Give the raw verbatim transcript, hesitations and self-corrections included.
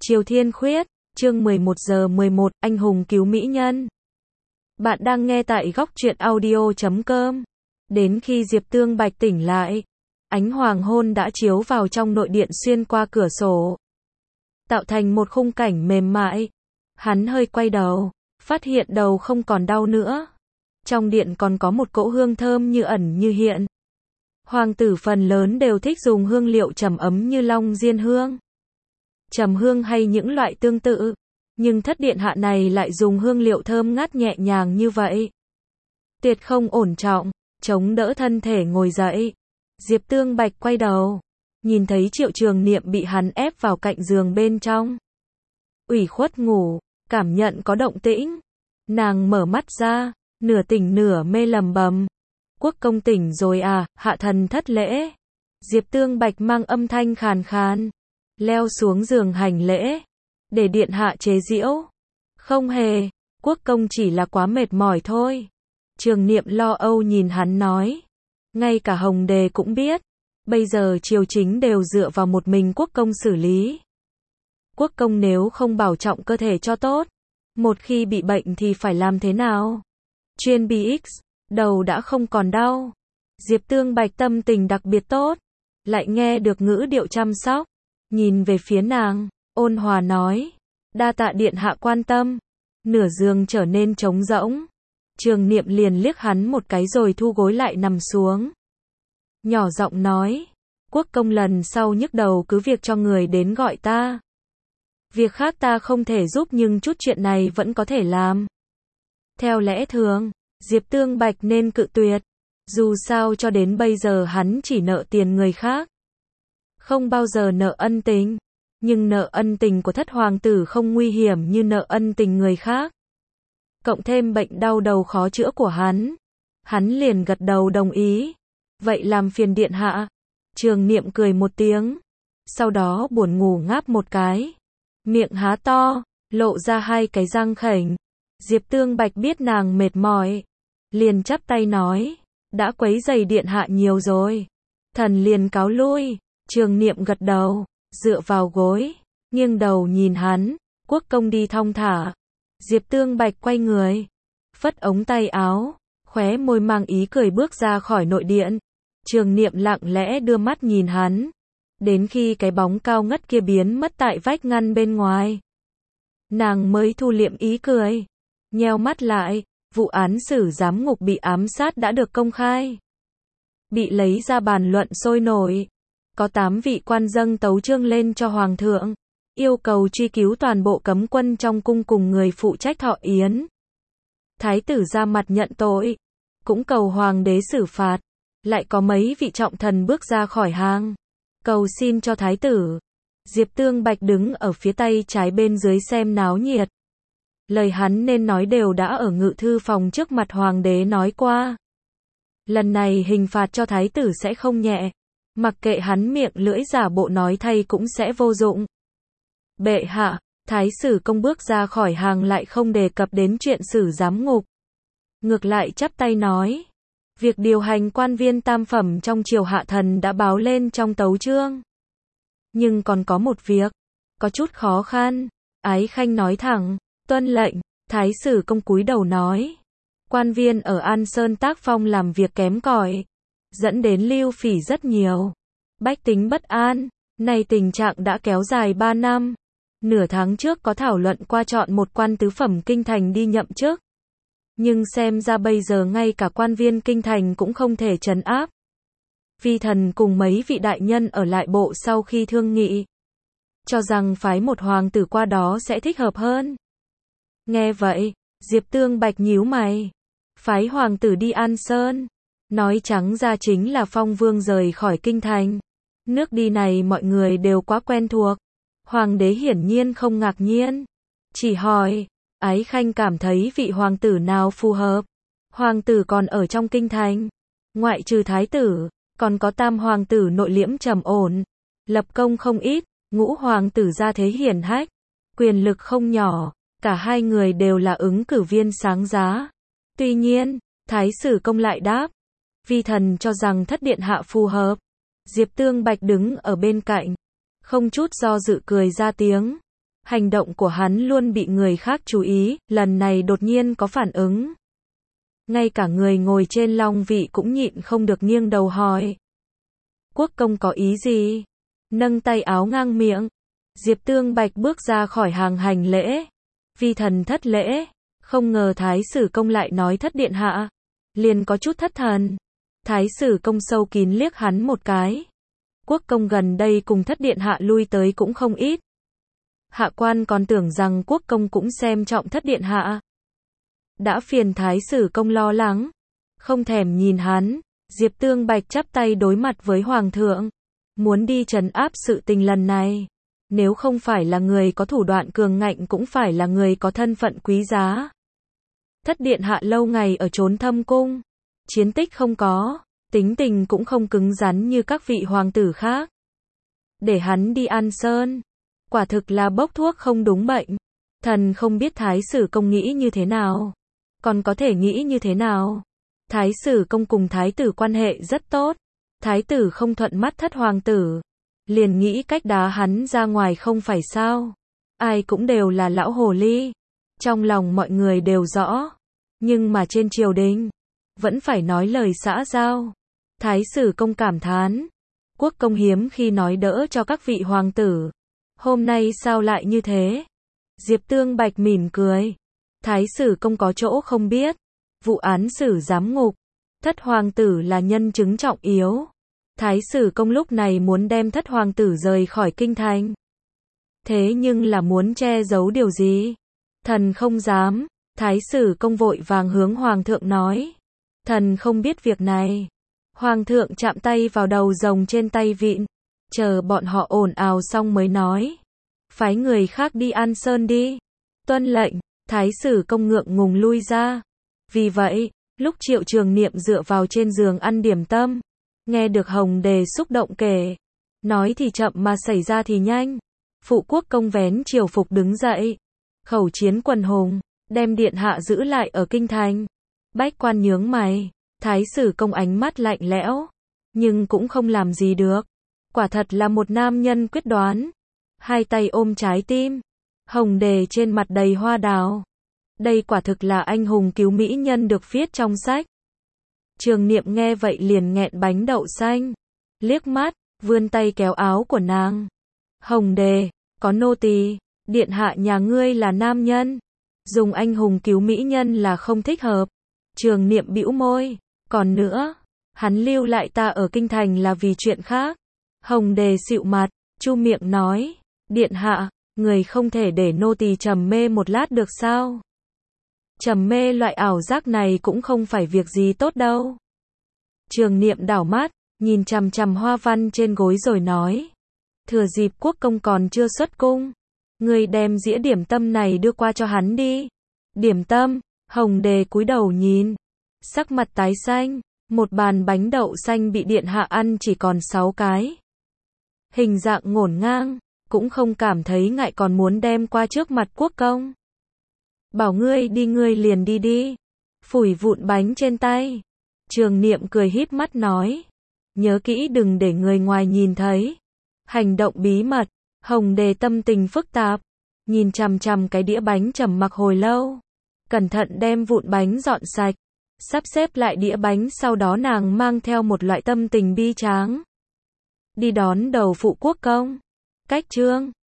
Triều Thiên Khuyết, chương mười một giờ mười một, anh hùng cứu mỹ nhân. Bạn đang nghe tại góc truyện audio chấm com. Đến khi Diệp Tương Bạch tỉnh lại, ánh hoàng hôn đã chiếu vào trong nội điện xuyên qua cửa sổ, tạo thành một khung cảnh mềm mại. Hắn hơi quay đầu, phát hiện đầu không còn đau nữa. Trong điện còn có một cỗ hương thơm như ẩn như hiện. Hoàng tử phần lớn đều thích dùng hương liệu trầm ấm như long diên hương, trầm hương hay những loại tương tự, nhưng thất điện hạ này lại dùng hương liệu thơm ngát nhẹ nhàng như vậy. Tuyệt không ổn trọng, chống đỡ thân thể ngồi dậy. Diệp Tương Bạch quay đầu, nhìn thấy Triệu Trường Niệm bị hắn ép vào cạnh giường bên trong. Ủy khuất ngủ, cảm nhận có động tĩnh. Nàng mở mắt ra, nửa tỉnh nửa mê lầm bầm. Quốc công tỉnh rồi à, hạ thần thất lễ. Diệp Tương Bạch mang âm thanh khàn khàn, leo xuống giường hành lễ, để điện hạ chế giễu. Không hề, quốc công chỉ là quá mệt mỏi thôi. Trường Niệm lo âu nhìn hắn nói. Ngay cả Hồng Đề cũng biết, bây giờ triều chính đều dựa vào một mình quốc công xử lý. Quốc công nếu không bảo trọng cơ thể cho tốt, một khi bị bệnh thì phải làm thế nào? Chuyên bê ích, đầu đã không còn đau. Diệp Tương Bạch tâm tình đặc biệt tốt, lại nghe được ngữ điệu chăm sóc, nhìn về phía nàng, ôn hòa nói, đa tạ điện hạ quan tâm. Nửa giường trở nên trống rỗng. Trường Niệm liền liếc hắn một cái rồi thu gối lại nằm xuống. Nhỏ giọng nói, quốc công lần sau nhức đầu cứ việc cho người đến gọi ta. Việc khác ta không thể giúp nhưng chút chuyện này vẫn có thể làm. Theo lẽ thường, Diệp Tương Bạch nên cự tuyệt. Dù sao cho đến bây giờ hắn chỉ nợ tiền người khác, không bao giờ nợ ân tình. Nhưng nợ ân tình của thất hoàng tử không nguy hiểm như nợ ân tình người khác. Cộng thêm bệnh đau đầu khó chữa của hắn, hắn liền gật đầu đồng ý. Vậy làm phiền điện hạ. Trường Niệm cười một tiếng, sau đó buồn ngủ ngáp một cái, miệng há to, lộ ra hai cái răng khểnh. Diệp Tương Bạch biết nàng mệt mỏi, liền chắp tay nói, đã quấy rầy điện hạ nhiều rồi, thần liền cáo lui. Trường Niệm gật đầu, dựa vào gối, nghiêng đầu nhìn hắn, quốc công đi thong thả. Diệp Tương Bạch quay người, phất ống tay áo, khóe môi mang ý cười bước ra khỏi nội điện. Trường Niệm lặng lẽ đưa mắt nhìn hắn, đến khi cái bóng cao ngất kia biến mất tại vách ngăn bên ngoài, nàng mới thu liệm ý cười, nheo mắt lại. Vụ án xử giám ngục bị ám sát đã được công khai, bị lấy ra bàn luận sôi nổi. Có tám vị quan dâng tấu chương lên cho hoàng thượng, yêu cầu truy cứu toàn bộ cấm quân trong cung cùng người phụ trách thọ yến. Thái tử ra mặt nhận tội, cũng cầu hoàng đế xử phạt. Lại có mấy vị trọng thần bước ra khỏi hàng, cầu xin cho thái tử. Diệp Tương Bạch đứng ở phía tay trái bên dưới xem náo nhiệt. Lời hắn nên nói đều đã ở ngự thư phòng trước mặt hoàng đế nói qua. Lần này hình phạt cho thái tử sẽ không nhẹ, mặc kệ hắn miệng lưỡi giả bộ nói thay cũng sẽ vô dụng. Bệ hạ, thái sử công bước ra khỏi hàng lại không đề cập đến chuyện xử giám ngục. Ngược lại chắp tay nói, việc điều hành quan viên tam phẩm trong triều hạ thần đã báo lên trong tấu chương. Nhưng còn có một việc, có chút khó khăn. Ái Khanh nói thẳng, tuân lệnh. Thái sử công cúi đầu nói, quan viên ở An Sơn tác phong làm việc kém cỏi, dẫn đến lưu phỉ rất nhiều, bách tính bất an. Nay tình trạng đã kéo dài ba năm. Nửa tháng trước có thảo luận qua chọn một quan tứ phẩm kinh thành đi nhậm chức, nhưng xem ra bây giờ ngay cả quan viên kinh thành cũng không thể trấn áp. Vi thần cùng mấy vị đại nhân ở lại bộ sau khi thương nghị, cho rằng phái một hoàng tử qua đó sẽ thích hợp hơn. Nghe vậy, Diệp Tương Bạch nhíu mày. Phái hoàng tử đi An Sơn, nói trắng ra chính là phong vương rời khỏi kinh thành. Nước đi này mọi người đều quá quen thuộc. Hoàng đế hiển nhiên không ngạc nhiên, chỉ hỏi, Ái Khanh cảm thấy vị hoàng tử nào phù hợp? Hoàng tử còn ở trong kinh thành, ngoại trừ thái tử, còn có tam hoàng tử nội liễm trầm ổn, lập công không ít. Ngũ hoàng tử gia thế hiển hách, quyền lực không nhỏ, cả hai người đều là ứng cử viên sáng giá. Tuy nhiên, thái sử công lại đáp, vi thần cho rằng thất điện hạ phù hợp. Diệp Tương Bạch đứng ở bên cạnh, không chút do dự cười ra tiếng. Hành động của hắn luôn bị người khác chú ý, lần này đột nhiên có phản ứng. Ngay cả người ngồi trên long vị cũng nhịn không được nghiêng đầu hỏi. Quốc công có ý gì? Nâng tay áo ngang miệng. Diệp Tương Bạch bước ra khỏi hàng hành lễ. Vi thần thất lễ. Không ngờ Thái Sử Công lại nói thất điện hạ. Liền có chút thất thần. Thái Sử Công sâu kín liếc hắn một cái. Quốc công gần đây cùng thất điện hạ lui tới cũng không ít. Hạ quan còn tưởng rằng quốc công cũng xem trọng thất điện hạ. Đã phiền Thái Sử Công lo lắng. Không thèm nhìn hắn. Diệp Tương Bạch chắp tay đối mặt với Hoàng thượng. Muốn đi trấn áp sự tình lần này. Nếu không phải là người có thủ đoạn cường ngạnh cũng phải là người có thân phận quý giá. Thất điện hạ lâu ngày ở trốn thâm cung. Chiến tích không có. Tính tình cũng không cứng rắn như các vị hoàng tử khác. Để hắn đi An Sơn. Quả thực là bốc thuốc không đúng bệnh. Thần không biết Thái Sử Công nghĩ như thế nào. Còn có thể nghĩ như thế nào. Thái Sử Công cùng Thái tử quan hệ rất tốt. Thái tử không thuận mắt thất hoàng tử. Liền nghĩ cách đá hắn ra ngoài không phải sao. Ai cũng đều là lão hồ ly. Trong lòng mọi người đều rõ. Nhưng mà trên triều đình. Vẫn phải nói lời xã giao. Thái Sử Công cảm thán. Quốc công hiếm khi nói đỡ cho các vị hoàng tử. Hôm nay sao lại như thế? Diệp Tương Bạch mỉm cười. Thái Sử Công có chỗ không biết. Vụ án xử giám ngục. Thất hoàng tử là nhân chứng trọng yếu. Thái Sử Công lúc này muốn đem thất hoàng tử rời khỏi kinh thành. Thế nhưng là muốn che giấu điều gì? Thần không dám. Thái Sử Công vội vàng hướng hoàng thượng nói. Thần không biết việc này. Hoàng thượng chạm tay vào đầu rồng trên tay vịn. Chờ bọn họ ồn ào xong mới nói. Phái người khác đi An Sơn đi. Tuân lệnh. Thái Sử Công ngượng ngùng lui ra. Vì vậy, lúc Triệu Trường Niệm dựa vào trên giường ăn điểm tâm. Nghe được Hồng Đề xúc động kể. Nói thì chậm mà xảy ra thì nhanh. Phụ quốc công vén triều phục đứng dậy. Khẩu chiến quần hùng. Đem điện hạ giữ lại ở kinh thành. Bách quan nhướng mày. Thái Sử Công ánh mắt lạnh lẽo. Nhưng cũng không làm gì được. Quả thật là một nam nhân quyết đoán. Hai tay ôm trái tim. Hồng Đề trên mặt đầy hoa đào. Đây quả thực là anh hùng cứu mỹ nhân được viết trong sách. Trường Niệm nghe vậy liền nghẹn bánh đậu xanh. Liếc mắt, vươn tay kéo áo của nàng. Hồng Đề, có nô tỳ, điện hạ nhà ngươi là nam nhân. Dùng anh hùng cứu mỹ nhân là không thích hợp. Trường Niệm bĩu môi. Còn nữa, hắn lưu lại ta ở kinh thành là vì chuyện khác. Hồng Đề xịu mặt, chu miệng nói. Điện hạ, người không thể để nô tỳ trầm mê một lát được sao? Trầm mê loại ảo giác này cũng không phải việc gì tốt đâu. Trường Niệm đảo mắt, nhìn chằm chằm hoa văn trên gối rồi nói. Thừa dịp quốc công còn chưa xuất cung. Người đem dĩa điểm tâm này đưa qua cho hắn đi. Điểm tâm, Hồng Đề cúi đầu nhìn. Sắc mặt tái xanh, một bàn bánh đậu xanh bị điện hạ ăn chỉ còn sáu cái. Hình dạng ngổn ngang, cũng không cảm thấy ngại còn muốn đem qua trước mặt quốc công. Bảo ngươi đi ngươi liền đi đi. Phủi vụn bánh trên tay. Trường Niệm cười híp mắt nói. Nhớ kỹ đừng để người ngoài nhìn thấy. Hành động bí mật. Hồng Đề tâm tình phức tạp. Nhìn chằm chằm cái đĩa bánh trầm mặc hồi lâu. Cẩn thận đem vụn bánh dọn sạch. Sắp xếp lại đĩa bánh sau đó nàng mang theo một loại tâm tình bi tráng. Đi đón đầu phụ quốc công. Cách chương